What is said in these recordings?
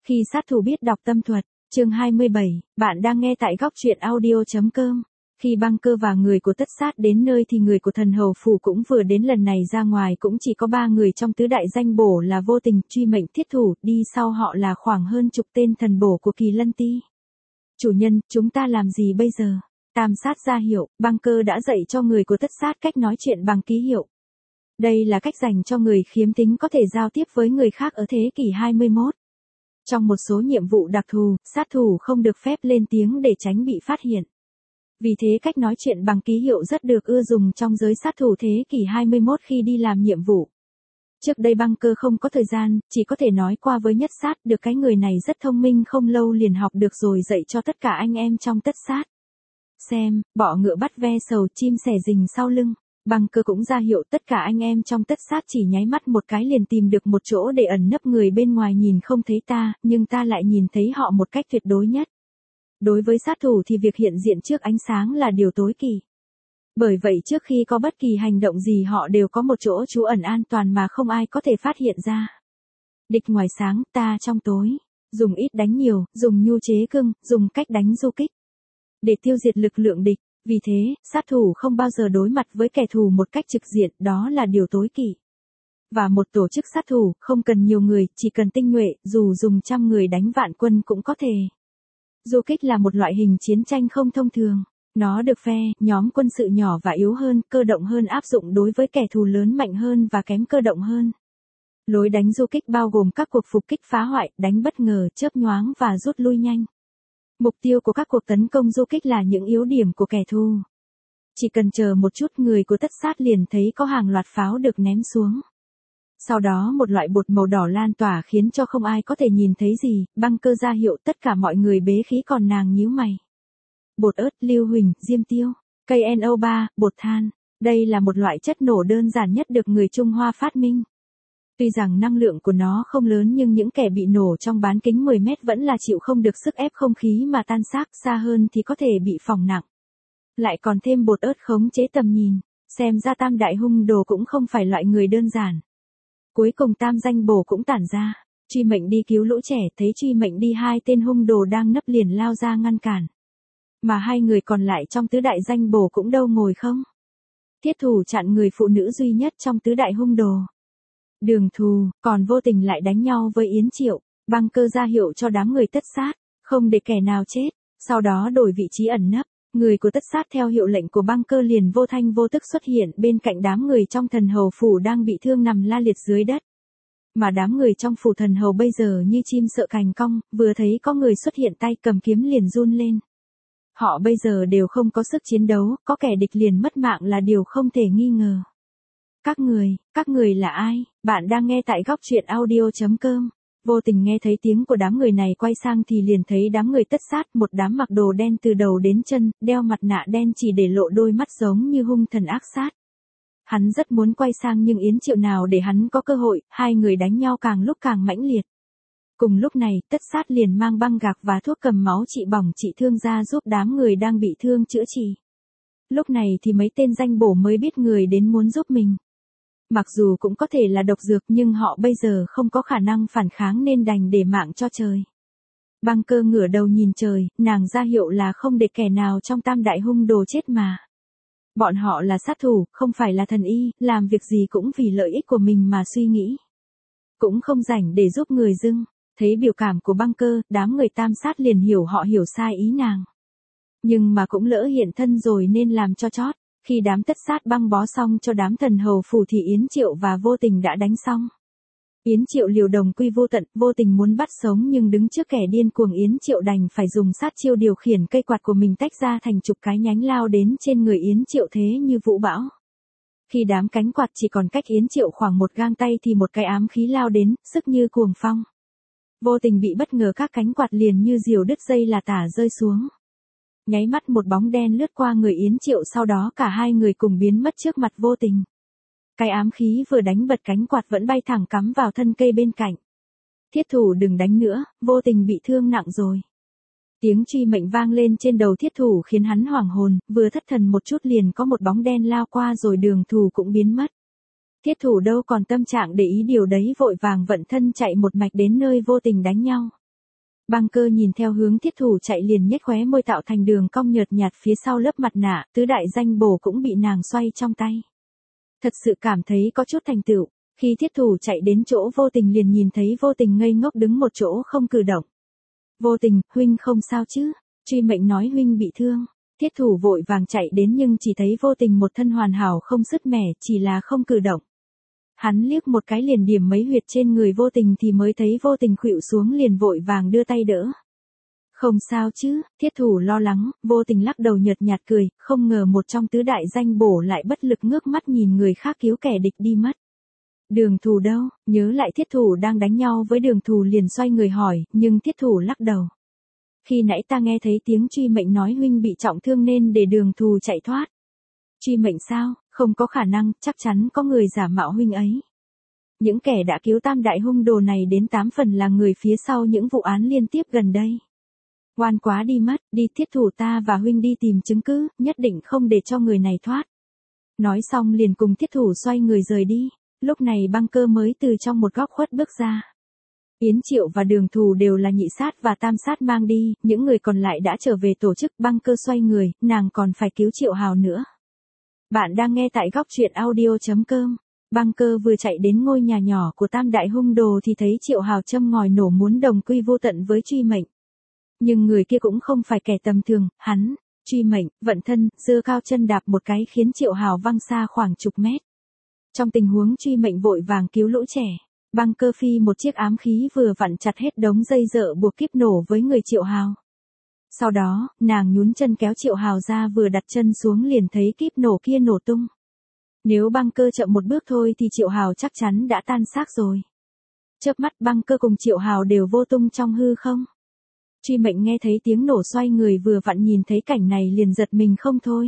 Khi sát thủ biết đọc tâm thuật, chương 27, bạn đang nghe tại góc truyện audio.com. Khi băng cơ và người của tất sát đến nơi thì người của thần hầu phủ cũng vừa đến, lần này ra ngoài cũng chỉ có 3 người trong tứ đại danh bổ là Vô Tình, Truy Mệnh, Thiết Thủ, đi sau họ là khoảng hơn chục tên thần bổ của Kỳ Lân Ti. Chủ nhân, chúng ta làm gì bây giờ? Tam sát ra hiệu, băng cơ đã dạy cho người của tất sát cách nói chuyện bằng ký hiệu. Đây là cách dành cho người khiếm thính có thể giao tiếp với người khác ở thế kỷ 21. Trong một số nhiệm vụ đặc thù, sát thủ không được phép lên tiếng để tránh bị phát hiện. Vì thế cách nói chuyện bằng ký hiệu rất được ưa dùng trong giới sát thủ thế kỷ 21 khi đi làm nhiệm vụ. Trước đây băng cơ không có thời gian, chỉ có thể nói qua với nhất sát, được cái người này rất thông minh, không lâu liền học được rồi dạy cho tất cả anh em trong tất sát. Xem, bọ ngựa bắt ve sầu, chim sẻ rình sau lưng. Băng cơ cũng ra hiệu tất cả anh em trong tất sát chỉ nháy mắt một cái liền tìm được một chỗ để ẩn nấp, người bên ngoài nhìn không thấy ta, nhưng ta lại nhìn thấy họ một cách tuyệt đối nhất. Đối với sát thủ thì việc hiện diện trước ánh sáng là điều tối kỵ. Bởi vậy trước khi có bất kỳ hành động gì họ đều có một chỗ trú ẩn an toàn mà không ai có thể phát hiện ra. Địch ngoài sáng, ta trong tối. Dùng ít đánh nhiều, dùng nhu chế cưng, dùng cách đánh du kích. Để tiêu diệt lực lượng địch. Vì thế, sát thủ không bao giờ đối mặt với kẻ thù một cách trực diện, đó là điều tối kỵ. Và một tổ chức sát thủ, không cần nhiều người, chỉ cần tinh nhuệ, dù dùng 100 người đánh vạn quân cũng có thể. Du kích là một loại hình chiến tranh không thông thường. Nó được phe, nhóm quân sự nhỏ và yếu hơn, cơ động hơn áp dụng đối với kẻ thù lớn mạnh hơn và kém cơ động hơn. Lối đánh du kích bao gồm các cuộc phục kích phá hoại, đánh bất ngờ, chớp nhoáng và rút lui nhanh. Mục tiêu của các cuộc tấn công du kích là những yếu điểm của kẻ thù. Chỉ cần chờ một chút, người của tất sát liền thấy có hàng loạt pháo được ném xuống. Sau đó một loại bột màu đỏ lan tỏa khiến cho không ai có thể nhìn thấy gì, băng cơ ra hiệu tất cả mọi người bế khí, còn nàng nhíu mày. Bột ớt, lưu huỳnh, diêm tiêu, cây NO3, bột than. Đây là một loại chất nổ đơn giản nhất được người Trung Hoa phát minh. Tuy rằng năng lượng của nó không lớn nhưng những kẻ bị nổ trong bán kính 10 mét vẫn là chịu không được sức ép không khí mà tan xác, xa hơn thì có thể bị phỏng nặng. Lại còn thêm bột ớt khống chế tầm nhìn, xem ra tam đại hung đồ cũng không phải loại người đơn giản. Cuối cùng tam danh bổ cũng tản ra, Truy Mệnh đi cứu lũ trẻ, thấy Truy Mệnh đi, 2 tên hung đồ đang nấp liền lao ra ngăn cản. Mà 2 người còn lại trong tứ đại danh bổ cũng đâu ngồi không. Thiết Thủ chặn người phụ nữ duy nhất trong tứ đại hung đồ. Đường Thù, còn Vô Tình lại đánh nhau với Yến Triệu. Băng cơ ra hiệu cho đám người tất sát, không để kẻ nào chết, sau đó đổi vị trí ẩn nấp. Người của tất sát theo hiệu lệnh của băng cơ liền vô thanh vô tức xuất hiện bên cạnh đám người trong thần hầu phủ đang bị thương nằm la liệt dưới đất. Mà đám người trong phủ thần hầu bây giờ như chim sợ cành cong, vừa thấy có người xuất hiện tay cầm kiếm liền run lên. Họ bây giờ đều không có sức chiến đấu, có kẻ địch liền mất mạng là điều không thể nghi ngờ. Các người là ai? Bạn đang nghe tại góc truyện audio.com. Vô Tình nghe thấy tiếng của đám người này quay sang thì liền thấy đám người tất sát, một đám mặc đồ đen từ đầu đến chân, đeo mặt nạ đen chỉ để lộ đôi mắt giống như hung thần ác sát. Hắn rất muốn quay sang nhưng Yến Triệu nào để hắn có cơ hội, 2 người đánh nhau càng lúc càng mãnh liệt. Cùng lúc này, tất sát liền mang băng gạc và thuốc cầm máu trị bỏng trị thương ra giúp đám người đang bị thương chữa trị. Lúc này thì mấy tên danh bổ mới biết người đến muốn giúp mình. Mặc dù cũng có thể là độc dược nhưng họ bây giờ không có khả năng phản kháng nên đành để mạng cho trời. Băng cơ ngửa đầu nhìn trời, nàng ra hiệu là không để kẻ nào trong tam đại hung đồ chết mà. Bọn họ là sát thủ, không phải là thần y, làm việc gì cũng vì lợi ích của mình mà suy nghĩ. Cũng không rảnh để giúp người dưng. Thấy biểu cảm của băng cơ, đám người tam sát liền hiểu họ hiểu sai ý nàng. Nhưng mà cũng lỡ hiện thân rồi nên làm cho chót. Khi đám tất sát băng bó xong cho đám thần hầu phủ thì Yến Triệu và Vô Tình đã đánh xong. Yến Triệu liều đồng quy vô tận, Vô Tình muốn bắt sống nhưng đứng trước kẻ điên cuồng, Yến Triệu đành phải dùng sát chiêu điều khiển cây quạt của mình tách ra thành chục cái nhánh lao đến trên người Yến Triệu thế như vũ bão. Khi đám cánh quạt chỉ còn cách Yến Triệu khoảng một gang tay thì một cái ám khí lao đến, sức như cuồng phong. Vô Tình bị bất ngờ các cánh quạt liền như diều đứt dây là tả rơi xuống. Nháy mắt một bóng đen lướt qua người Yến Triệu, sau đó cả 2 người cùng biến mất trước mặt Vô Tình. Cái ám khí vừa đánh bật cánh quạt vẫn bay thẳng cắm vào thân cây bên cạnh. Thiết Thủ đừng đánh nữa, Vô Tình bị thương nặng rồi. Tiếng truy mệnh vang lên trên đầu Thiết Thủ khiến hắn hoảng hồn, vừa thất thần một chút liền có một bóng đen lao qua rồi Đường Thù cũng biến mất. Thiết Thủ đâu còn tâm trạng để ý điều đấy, vội vàng vận thân chạy một mạch đến nơi Vô Tình đánh nhau. Băng Cơ nhìn theo hướng Thiết Thủ chạy liền nhếch khóe môi tạo thành đường cong nhợt nhạt phía sau lớp mặt nạ, tứ đại danh bổ cũng bị nàng xoay trong tay. Thật sự cảm thấy có chút thành tựu, khi Thiết Thủ chạy đến chỗ Vô Tình liền nhìn thấy Vô Tình ngây ngốc đứng một chỗ không cử động. Vô Tình, huynh không sao chứ? Truy Mệnh nói huynh bị thương. Thiết Thủ vội vàng chạy đến nhưng chỉ thấy Vô Tình một thân hoàn hảo không sứt mẻ, chỉ là không cử động. Hắn liếc một cái liền điểm mấy huyệt trên người Vô Tình thì mới thấy Vô Tình khuỵu xuống liền vội vàng đưa tay đỡ. Không sao chứ? Thiết Thủ lo lắng, Vô Tình lắc đầu nhợt nhạt cười, không ngờ một trong tứ đại danh bổ lại bất lực ngước mắt nhìn người khác cứu kẻ địch đi mất. Đường Thù đâu? Nhớ lại Thiết Thủ đang đánh nhau với Đường Thù liền xoay người hỏi, nhưng Thiết Thủ lắc đầu. Khi nãy ta nghe thấy tiếng Truy Mệnh nói huynh bị trọng thương nên để Đường Thù chạy thoát. Truy Mệnh sao? Không có khả năng, chắc chắn có người giả mạo huynh ấy. Những kẻ đã cứu tam đại hung đồ này đến 8 phần là người phía sau những vụ án liên tiếp gần đây. Ngoan quá đi mất, đi Thiết Thủ ta và huynh đi tìm chứng cứ, nhất định không để cho người này thoát. Nói xong liền cùng Thiết Thủ xoay người rời đi, lúc này Băng Cơ mới từ trong một góc khuất bước ra. Yến Triệu và Đường Thù đều là nhị sát và tam sát mang đi, những người còn lại đã trở về tổ chức. Băng Cơ xoay người, nàng còn phải cứu Triệu Hào nữa. Bạn đang nghe tại góc truyện audio.com. Băng Cơ vừa chạy đến ngôi nhà nhỏ của tam đại hung đồ thì thấy Triệu Hào châm ngòi nổ muốn đồng quy vô tận với Truy Mệnh. Nhưng người kia cũng không phải kẻ tầm thường, hắn, Truy Mệnh, vận thân, giơ cao chân đạp một cái khiến Triệu Hào văng xa khoảng chục mét. Trong tình huống Truy Mệnh vội vàng cứu lũ trẻ, Băng Cơ phi một chiếc ám khí vừa vặn chặt hết đống dây dợ buộc kíp nổ với người Triệu Hào. Sau đó, nàng nhún chân kéo Triệu Hào ra vừa đặt chân xuống liền thấy kíp nổ kia nổ tung. Nếu Băng Cơ chậm một bước thôi thì Triệu Hào chắc chắn đã tan xác rồi. Chớp mắt Băng Cơ cùng Triệu Hào đều vô tung trong hư không. Truy Mệnh nghe thấy tiếng nổ xoay người vừa vặn nhìn thấy cảnh này liền giật mình không thôi.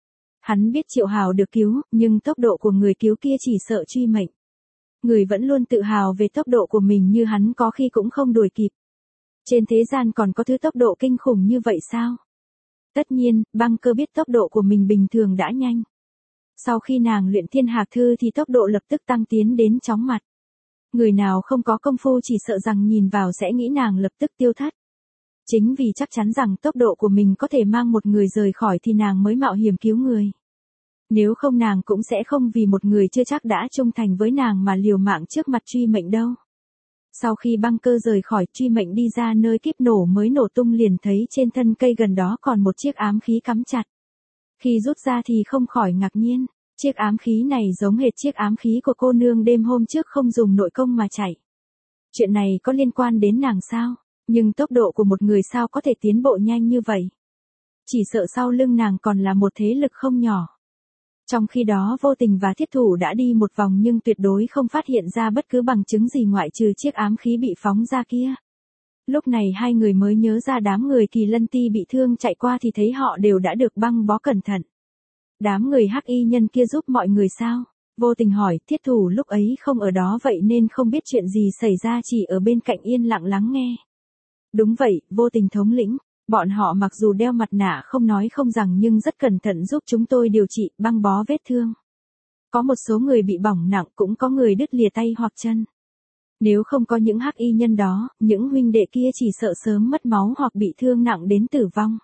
Hắn biết Triệu Hào được cứu, nhưng tốc độ của người cứu kia chỉ sợ Truy Mệnh. Người vẫn luôn tự hào về tốc độ của mình như hắn có khi cũng không đuổi kịp. Trên thế gian còn có thứ tốc độ kinh khủng như vậy sao? Tất nhiên, Băng Cơ biết tốc độ của mình bình thường đã nhanh. Sau khi nàng luyện Thiên Hạc Thư thì tốc độ lập tức tăng tiến đến chóng mặt. Người nào không có công phu chỉ sợ rằng nhìn vào sẽ nghĩ nàng lập tức tiêu thất. Chính vì chắc chắn rằng tốc độ của mình có thể mang một người rời khỏi thì nàng mới mạo hiểm cứu người. Nếu không nàng cũng sẽ không vì một người chưa chắc đã trung thành với nàng mà liều mạng trước mặt Truy Mệnh đâu. Sau khi Băng Cơ rời khỏi, Truy Mệnh đi ra nơi kíp nổ mới nổ tung liền thấy trên thân cây gần đó còn một chiếc ám khí cắm chặt. Khi rút ra thì không khỏi ngạc nhiên, chiếc ám khí này giống hệt chiếc ám khí của cô nương đêm hôm trước không dùng nội công mà chạy. Chuyện này có liên quan đến nàng sao? Nhưng tốc độ của một người sao có thể tiến bộ nhanh như vậy? Chỉ sợ sau lưng nàng còn là một thế lực không nhỏ. Trong khi đó Vô Tình và Thiết Thủ đã đi một vòng nhưng tuyệt đối không phát hiện ra bất cứ bằng chứng gì ngoại trừ chiếc ám khí bị phóng ra kia. Lúc này hai người mới nhớ ra đám người Kỳ Lân Ti bị thương chạy qua thì thấy họ đều đã được băng bó cẩn thận. Đám người hắc y nhân kia giúp mọi người sao? Vô Tình hỏi. Thiết Thủ lúc ấy không ở đó vậy nên không biết chuyện gì xảy ra, chỉ ở bên cạnh yên lặng lắng nghe. Đúng vậy, Vô Tình thống lĩnh. Bọn họ mặc dù đeo mặt nạ không nói không rằng nhưng rất cẩn thận giúp chúng tôi điều trị, băng bó vết thương. Có một số người bị bỏng nặng, cũng có người đứt lìa tay hoặc chân. Nếu không có những hắc y nhân đó, những huynh đệ kia chỉ sợ sớm mất máu hoặc bị thương nặng đến tử vong.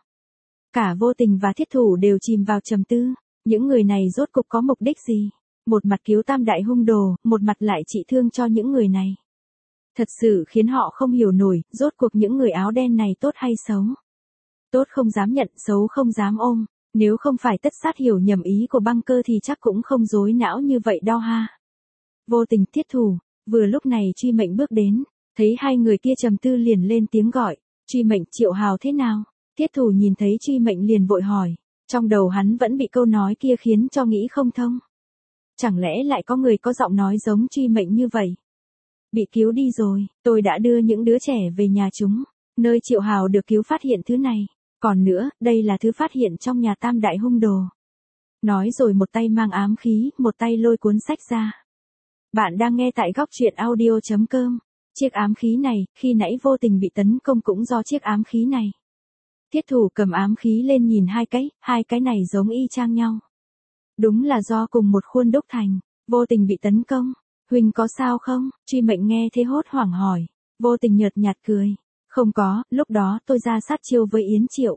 Cả Vô Tình và Thiết Thủ đều chìm vào trầm tư, những người này rốt cục có mục đích gì? Một mặt cứu tam đại hung đồ, một mặt lại trị thương cho những người này. Thật sự khiến họ không hiểu nổi, rốt cuộc những người áo đen này tốt hay xấu? Tốt không dám nhận, xấu không dám ôm, nếu không phải Tất Sát hiểu nhầm ý của Băng Cơ thì chắc cũng không rối não như vậy đâu ha. Vô Tình, Thiết Thủ, vừa lúc này Truy Mệnh bước đến, thấy hai người kia trầm tư liền lên tiếng gọi, Truy Mệnh, Triệu Hào thế nào? Thiết Thủ nhìn thấy Truy Mệnh liền vội hỏi, trong đầu hắn vẫn bị câu nói kia khiến cho nghĩ không thông. Chẳng lẽ lại có người có giọng nói giống Truy Mệnh như vậy? Bị cứu đi rồi, tôi đã đưa những đứa trẻ về nhà chúng, nơi Triệu Hào được cứu phát hiện thứ này. Còn nữa, đây là thứ phát hiện trong nhà tam đại hung đồ. Nói rồi một tay mang ám khí, một tay lôi cuốn sách ra. Bạn đang nghe tại góc truyện audio.com. Chiếc ám khí này, khi nãy Vô Tình bị tấn công cũng do chiếc ám khí này. Thiết Thủ cầm ám khí lên nhìn hai cái này giống y chang nhau. Đúng là do cùng một khuôn đúc thành. Vô Tình bị tấn công. Huynh có sao không? Truy Mệnh nghe thế hốt hoảng hỏi. Vô Tình nhợt nhạt cười. Không có, lúc đó tôi ra sát chiêu với Yến Triệu.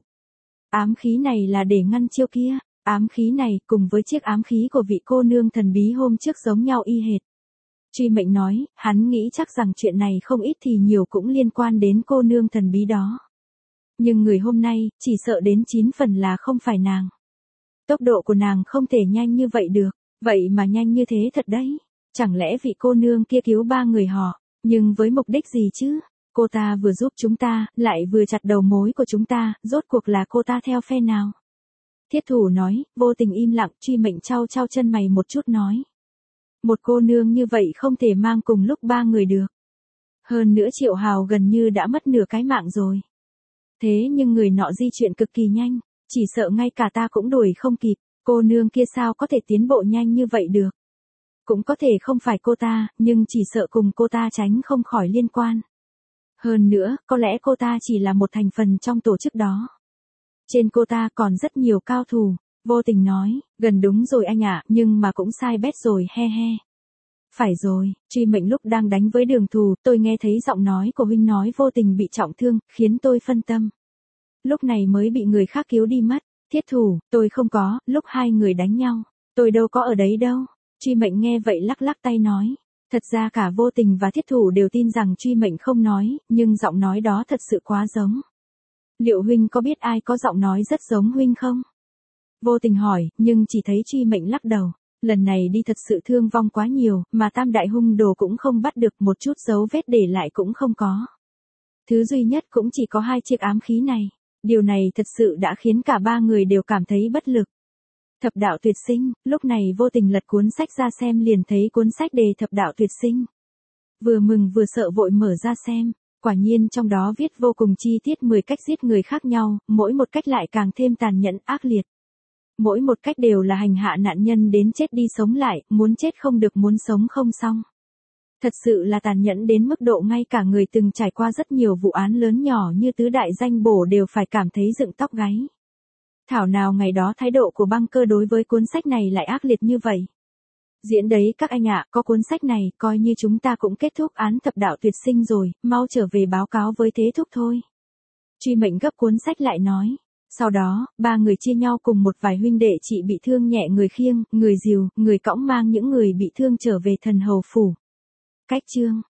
Ám khí này là để ngăn chiêu kia, ám khí này cùng với chiếc ám khí của vị cô nương thần bí hôm trước giống nhau y hệt. Truy Mệnh nói, hắn nghĩ chắc rằng chuyện này không ít thì nhiều cũng liên quan đến cô nương thần bí đó. Nhưng người hôm nay, chỉ sợ đến 9 phần là không phải nàng. Tốc độ của nàng không thể nhanh như vậy được, vậy mà nhanh như thế thật đấy. Chẳng lẽ vị cô nương kia cứu 3 người họ, nhưng với mục đích gì chứ? Cô ta vừa giúp chúng ta, lại vừa chặt đầu mối của chúng ta, rốt cuộc là cô ta theo phe nào? Thiết Thủ nói, Vô Tình im lặng, Truy Mệnh chau chau chân mày một chút nói. Một cô nương như vậy không thể mang cùng lúc 3 người được. Hơn nữa Triệu Hào gần như đã mất nửa cái mạng rồi. Thế nhưng người nọ di chuyển cực kỳ nhanh, chỉ sợ ngay cả ta cũng đuổi không kịp, cô nương kia sao có thể tiến bộ nhanh như vậy được. Cũng có thể không phải cô ta, nhưng chỉ sợ cùng cô ta tránh không khỏi liên quan. Hơn nữa, có lẽ cô ta chỉ là một thành phần trong tổ chức đó. Trên cô ta còn rất nhiều cao thủ, Vô Tình nói, gần đúng rồi anh ạ, nhưng mà cũng sai bét rồi, he he. Phải rồi, Truy Mệnh lúc đang đánh với Đường Thù, tôi nghe thấy giọng nói của huynh nói Vô Tình bị trọng thương, khiến tôi phân tâm. Lúc này mới bị người khác cứu đi mất. Thiết Thủ, tôi không có, lúc hai người đánh nhau, tôi đâu có ở đấy đâu. Truy Mệnh nghe vậy lắc lắc tay nói. Thật ra cả Vô Tình và Thiết Thủ đều tin rằng Truy Mệnh không nói, nhưng giọng nói đó thật sự quá giống. Liệu huynh có biết ai có giọng nói rất giống huynh không? Vô Tình hỏi, nhưng chỉ thấy Truy Mệnh lắc đầu. Lần này đi thật sự thương vong quá nhiều, mà tam đại hung đồ cũng không bắt được, một chút dấu vết để lại cũng không có. Thứ duy nhất cũng chỉ có 2 chiếc ám khí này. Điều này thật sự đã khiến cả 3 người đều cảm thấy bất lực. Thập đạo tuyệt sinh, lúc này Vô Tình lật cuốn sách ra xem liền thấy cuốn sách đề Thập đạo tuyệt sinh. Vừa mừng vừa sợ vội mở ra xem, quả nhiên trong đó viết vô cùng chi tiết 10 cách giết người khác nhau, mỗi một cách lại càng thêm tàn nhẫn ác liệt. Mỗi một cách đều là hành hạ nạn nhân đến chết đi sống lại, muốn chết không được muốn sống không xong. Thật sự là tàn nhẫn đến mức độ ngay cả người từng trải qua rất nhiều vụ án lớn nhỏ như tứ đại danh bổ đều phải cảm thấy dựng tóc gáy. Thảo nào ngày đó thái độ của Băng Cơ đối với cuốn sách này lại ác liệt như vậy. Diễn đấy các anh ạ, có cuốn sách này, coi như chúng ta cũng kết thúc án thập đạo tuyệt sinh rồi, mau trở về báo cáo với Thế Thúc thôi. Truy Mệnh gấp cuốn sách lại nói. Sau đó, 3 người chia nhau cùng một vài huynh đệ chị bị thương nhẹ người khiêng, người dìu, người cõng mang những người bị thương trở về Thần Hầu Phủ. Cách chương